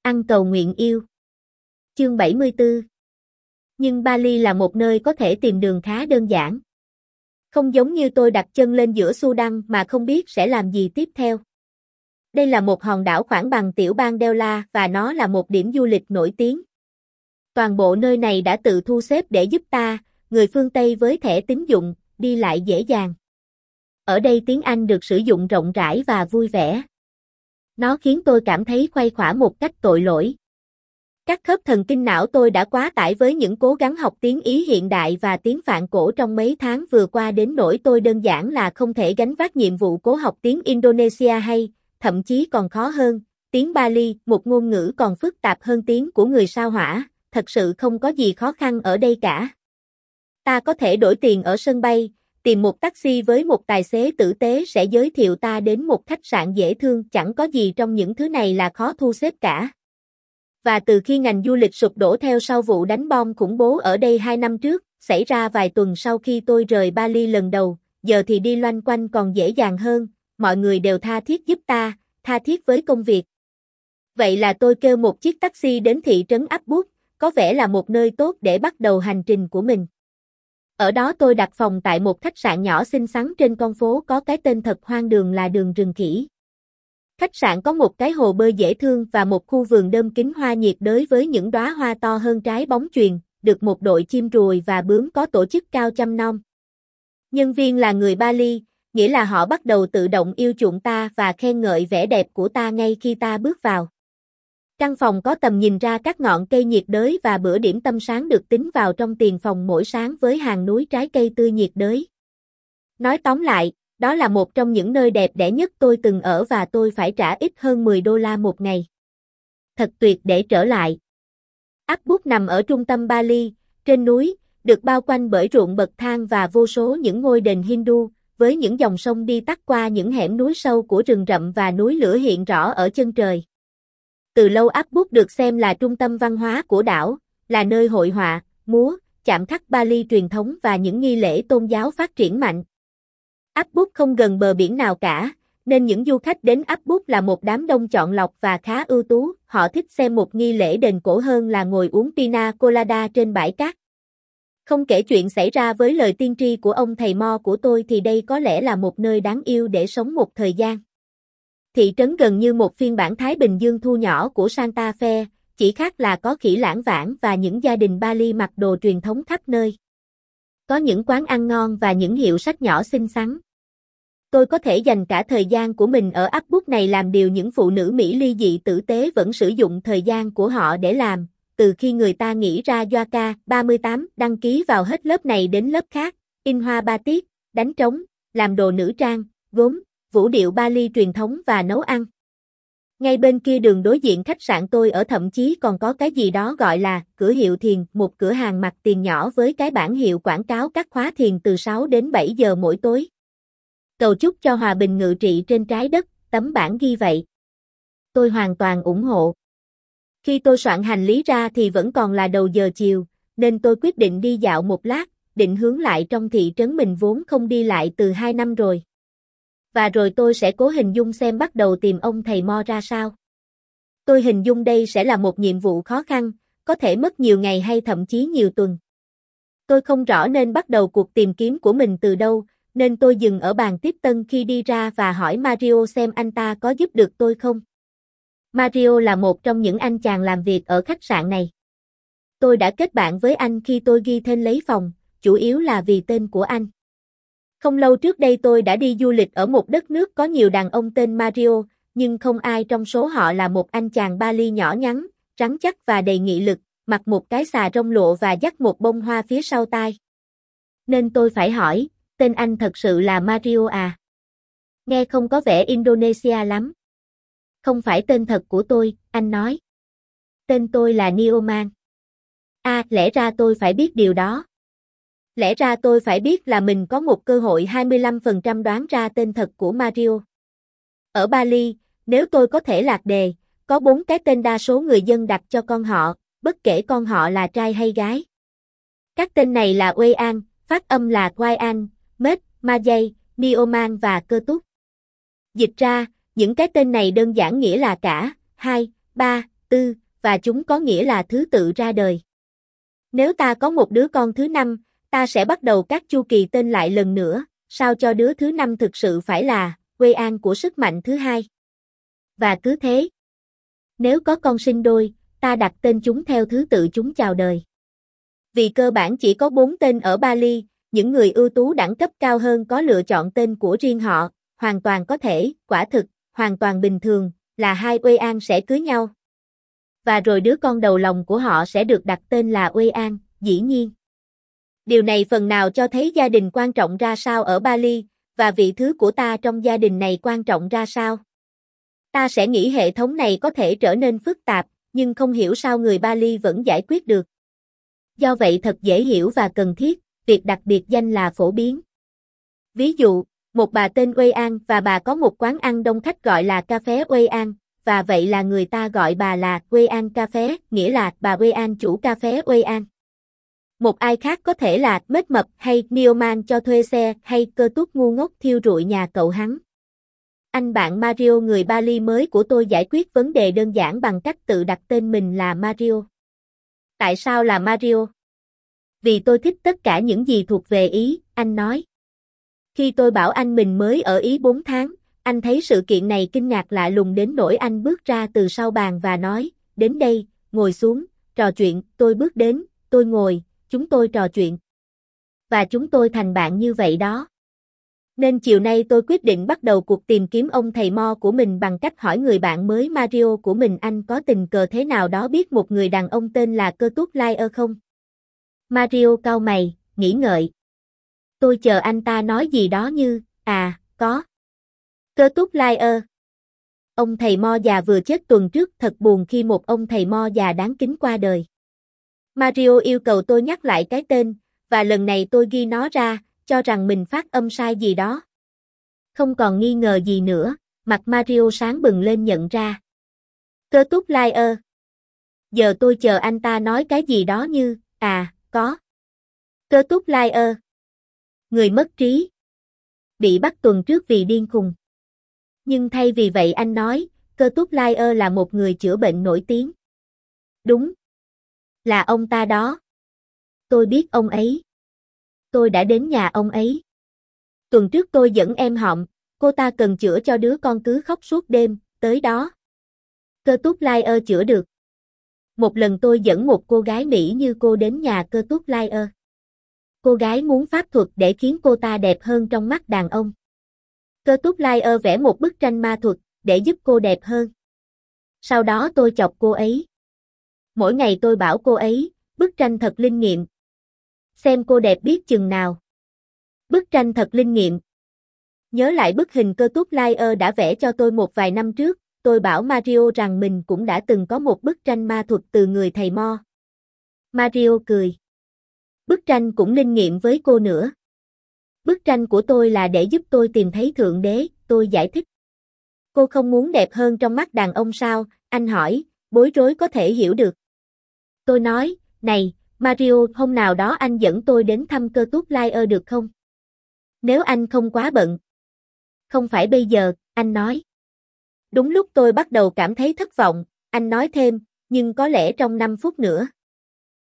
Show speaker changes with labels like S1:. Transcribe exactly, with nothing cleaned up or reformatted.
S1: Ăn cầu nguyện yêu. Chương bảy mươi tư. Nhưng Bali là một nơi có thể tìm đường khá đơn giản. Không giống như tôi đặt chân lên giữa Sudan mà không biết sẽ làm gì tiếp theo. Đây là một hòn đảo khoảng bằng tiểu bang Dela và nó là một điểm du lịch nổi tiếng. Toàn bộ nơi này đã tự thu xếp để giúp ta, người phương Tây với thẻ tín dụng, đi lại dễ dàng. Ở đây tiếng Anh được sử dụng rộng rãi và vui vẻ. Nó khiến tôi cảm thấy khuây khỏa một cách tội lỗi. Các khớp thần kinh não tôi đã quá tải với những cố gắng học tiếng Ý hiện đại và tiếng Phạn cổ trong mấy tháng vừa qua đến nỗi tôi đơn giản là không thể gánh vác nhiệm vụ cố học tiếng Indonesia hay, thậm chí còn khó hơn, tiếng Bali, một ngôn ngữ còn phức tạp hơn tiếng của người sao Hỏa, thật sự không có gì khó khăn ở đây cả. Ta có thể đổi tiền ở sân bay, tìm một taxi với một tài xế tử tế sẽ giới thiệu ta đến một khách sạn dễ thương, chẳng có gì trong những thứ này là khó thu xếp cả. Và từ khi ngành du lịch sụp đổ theo sau vụ đánh bom khủng bố ở đây hai năm trước, xảy ra vài tuần sau khi tôi rời Bali lần đầu, giờ thì đi loanh quanh còn dễ dàng hơn, mọi người đều tha thiết giúp ta, tha thiết với công việc. Vậy là tôi kêu một chiếc taxi đến thị trấn Apbut, có vẻ là một nơi tốt để bắt đầu hành trình của mình. Ở đó tôi đặt phòng tại một khách sạn nhỏ xinh xắn trên con phố có cái tên thật hoang đường là đường rừng khỉ. Khách sạn có một cái hồ bơi dễ thương và một khu vườn đơm kính hoa nhiệt đới với những đóa hoa to hơn trái bóng chuyền, được một đội chim ruồi và bướm có tổ chức cao chăm nom. Nhân viên là người Bali, nghĩa là họ bắt đầu tự động yêu chuộng ta và khen ngợi vẻ đẹp của ta ngay khi ta bước vào. Căn phòng có tầm nhìn ra các ngọn cây nhiệt đới và bữa điểm tâm sáng được tính vào trong tiền phòng mỗi sáng với hàng núi trái cây tươi nhiệt đới. Nói tóm lại, đó là một trong những nơi đẹp đẽ nhất tôi từng ở và tôi phải trả ít hơn mười đô la một ngày. Thật tuyệt để trở lại. Apbut nằm ở trung tâm Bali, trên núi, được bao quanh bởi ruộng bậc thang và vô số những ngôi đền Hindu, với những dòng sông đi tắt qua những hẻm núi sâu của rừng rậm và núi lửa hiện rõ ở chân trời. Từ lâu Apbut được xem là trung tâm văn hóa của đảo, là nơi hội họa, múa, chạm khắc Bali truyền thống và những nghi lễ tôn giáo phát triển mạnh. Apbut không gần bờ biển nào cả, nên những du khách đến Apbut là một đám đông chọn lọc và khá ưu tú, họ thích xem một nghi lễ đền cổ hơn là ngồi uống pina colada trên bãi cát. Không kể chuyện xảy ra với lời tiên tri của ông thầy Mo của tôi thì đây có lẽ là một nơi đáng yêu để sống một thời gian. Thị trấn gần như một phiên bản Thái Bình Dương thu nhỏ của Santa Fe, chỉ khác là có khỉ lãng vãng và những gia đình Bali mặc đồ truyền thống khắp nơi. Có những quán ăn ngon và những hiệu sách nhỏ xinh xắn. Tôi có thể dành cả thời gian của mình ở Apbut này làm điều những phụ nữ Mỹ ly dị tử tế vẫn sử dụng thời gian của họ để làm, từ khi người ta nghĩ ra Yoga ba mươi tám đăng ký vào hết lớp này đến lớp khác, in hoa batik, đánh trống, làm đồ nữ trang, gốm, vũ điệu Bali truyền thống và nấu ăn. Ngay bên kia đường đối diện khách sạn tôi ở thậm chí còn có cái gì đó gọi là cửa hiệu thiền, một cửa hàng mặt tiền nhỏ với cái bảng hiệu quảng cáo các khóa thiền từ sáu đến bảy giờ mỗi tối. Cầu chúc cho hòa bình ngự trị trên trái đất, tấm bảng ghi vậy. Tôi hoàn toàn ủng hộ. Khi tôi soạn hành lý ra thì vẫn còn là đầu giờ chiều, nên tôi quyết định đi dạo một lát, định hướng lại trong thị trấn mình vốn không đi lại từ hai năm rồi. Và rồi tôi sẽ cố hình dung xem bắt đầu tìm ông thầy Mo ra sao. Tôi hình dung đây sẽ là một nhiệm vụ khó khăn, có thể mất nhiều ngày hay thậm chí nhiều tuần. Tôi không rõ nên bắt đầu cuộc tìm kiếm của mình từ đâu, nên tôi dừng ở bàn tiếp tân khi đi ra và hỏi Mario xem anh ta có giúp được tôi không. Mario là một trong những anh chàng làm việc ở khách sạn này. Tôi đã kết bạn với anh khi tôi ghi tên lấy phòng, chủ yếu là vì tên của anh. Không lâu trước đây tôi đã đi du lịch ở một đất nước có nhiều đàn ông tên Mario, nhưng không ai trong số họ là một anh chàng Bali nhỏ nhắn, rắn chắc và đầy nghị lực, mặc một cái xà rông lụa và dắt một bông hoa phía sau tai. Nên tôi phải hỏi, tên anh thật sự là Mario à? Nghe không có vẻ Indonesia lắm. Không phải tên thật của tôi, anh nói. Tên tôi là Nioman. À, lẽ ra tôi phải biết điều đó. Lẽ ra tôi phải biết là mình có một cơ hội hai mươi lăm phần trăm đoán ra tên thật của Mario. Ở Bali, nếu tôi có thể lạc đề, có bốn cái tên đa số người dân đặt cho con họ, bất kể con họ là trai hay gái. Các tên này là Wayan, phát âm là Wayan, Met, Majay, Nioman và Cơ Túc. Dịch ra, những cái tên này đơn giản nghĩa là cả, hai, ba, tư, và chúng có nghĩa là thứ tự ra đời. Nếu ta có một đứa con thứ năm, ta sẽ bắt đầu các chu kỳ tên lại lần nữa, sao cho đứa thứ năm thực sự phải là quê an của sức mạnh thứ hai. Và cứ thế. Nếu có con sinh đôi, ta đặt tên chúng theo thứ tự chúng chào đời. Vì cơ bản chỉ có bốn tên ở Bali, những người ưu tú đẳng cấp cao hơn có lựa chọn tên của riêng họ, hoàn toàn có thể, quả thực, hoàn toàn bình thường, là hai Uê An sẽ cưới nhau. Và rồi đứa con đầu lòng của họ sẽ được đặt tên là Uê An, dĩ nhiên. Điều này phần nào cho thấy gia đình quan trọng ra sao ở Bali, và vị thứ của ta trong gia đình này quan trọng ra sao. Ta sẽ nghĩ hệ thống này có thể trở nên phức tạp, nhưng không hiểu sao người Bali vẫn giải quyết được. Do vậy thật dễ hiểu và cần thiết, việc đặt biệt danh là phổ biến. Ví dụ, một bà tên Uê An và bà có một quán ăn đông khách gọi là cà phé Uê An, và vậy là người ta gọi bà là Uê An cà phé, nghĩa là bà Uê An chủ cà phé Uê An. Một ai khác có thể là Mết Mập hay Neoman cho thuê xe hay Cơ Tút ngu ngốc thiêu rụi nhà cậu hắn. Anh bạn Mario người Bali mới của tôi giải quyết vấn đề đơn giản bằng cách tự đặt tên mình là Mario. Tại sao là Mario? Vì tôi thích tất cả những gì thuộc về Ý, anh nói. Khi tôi bảo anh mình mới ở Ý bốn tháng, anh thấy sự kiện này kinh ngạc lạ lùng đến nỗi anh bước ra từ sau bàn và nói, đến đây, ngồi xuống, trò chuyện, tôi bước đến, tôi ngồi, chúng tôi trò chuyện. Và chúng tôi thành bạn như vậy đó. Nên chiều nay tôi quyết định bắt đầu cuộc tìm kiếm ông thầy Mo của mình bằng cách hỏi người bạn mới Mario của mình anh có tình cờ thế nào đó biết một người đàn ông tên là Cơ Tút Lai ơ không? Mario cau mày, nghĩ ngợi. Tôi chờ anh ta nói gì đó như, à, có. Cơ Tút Lai ơ. Ông thầy Mo già vừa chết tuần trước thật buồn khi một ông thầy Mo già đáng kính qua đời. Mario yêu cầu tôi nhắc lại cái tên, và lần này tôi ghi nó ra, cho rằng mình phát âm sai gì đó. Không còn nghi ngờ gì nữa, mặt Mario sáng bừng lên nhận ra. Cơ Tút Lai ơ. Giờ tôi chờ anh ta nói cái gì đó như, à, có. Cơ Tút Lai ơ. Người mất trí. Bị bắt tuần trước vì điên khùng. Nhưng thay vì vậy anh nói, Cơ Tút Lai ơ là một người chữa bệnh nổi tiếng. Đúng. Là ông ta đó. Tôi biết ông ấy. Tôi đã đến nhà ông ấy. Tuần trước tôi dẫn em Họng, cô ta cần chữa cho đứa con cứ khóc suốt đêm, tới đó. Cơ Tút Lai ơ chữa được. Một lần tôi dẫn một cô gái Mỹ như cô đến nhà Cơ Tút Lai ơ. Cô gái muốn pháp thuật để khiến cô ta đẹp hơn trong mắt đàn ông. Cơ Tút Lai ơ vẽ một bức tranh ma thuật, để giúp cô đẹp hơn. Sau đó tôi chọc cô ấy. Mỗi ngày tôi bảo cô ấy, bức tranh thật linh nghiệm. Xem cô đẹp biết chừng nào. Bức tranh thật linh nghiệm. Nhớ lại bức hình Cơ Tút Lai ơ đã vẽ cho tôi một vài năm trước, tôi bảo Mario rằng mình cũng đã từng có một bức tranh ma thuật từ người thầy Mo. Mario cười. Bức tranh cũng linh nghiệm với cô nữa. Bức tranh của tôi là để giúp tôi tìm thấy Thượng Đế, tôi giải thích. Cô không muốn đẹp hơn trong mắt đàn ông sao, anh hỏi, bối rối có thể hiểu được. Tôi nói, này, Mario, hôm nào đó anh dẫn tôi đến thăm Cơ Tút Lai ơ được không? Nếu anh không quá bận. Không phải bây giờ, anh nói. Đúng lúc tôi bắt đầu cảm thấy thất vọng, anh nói thêm, nhưng có lẽ trong năm phút nữa.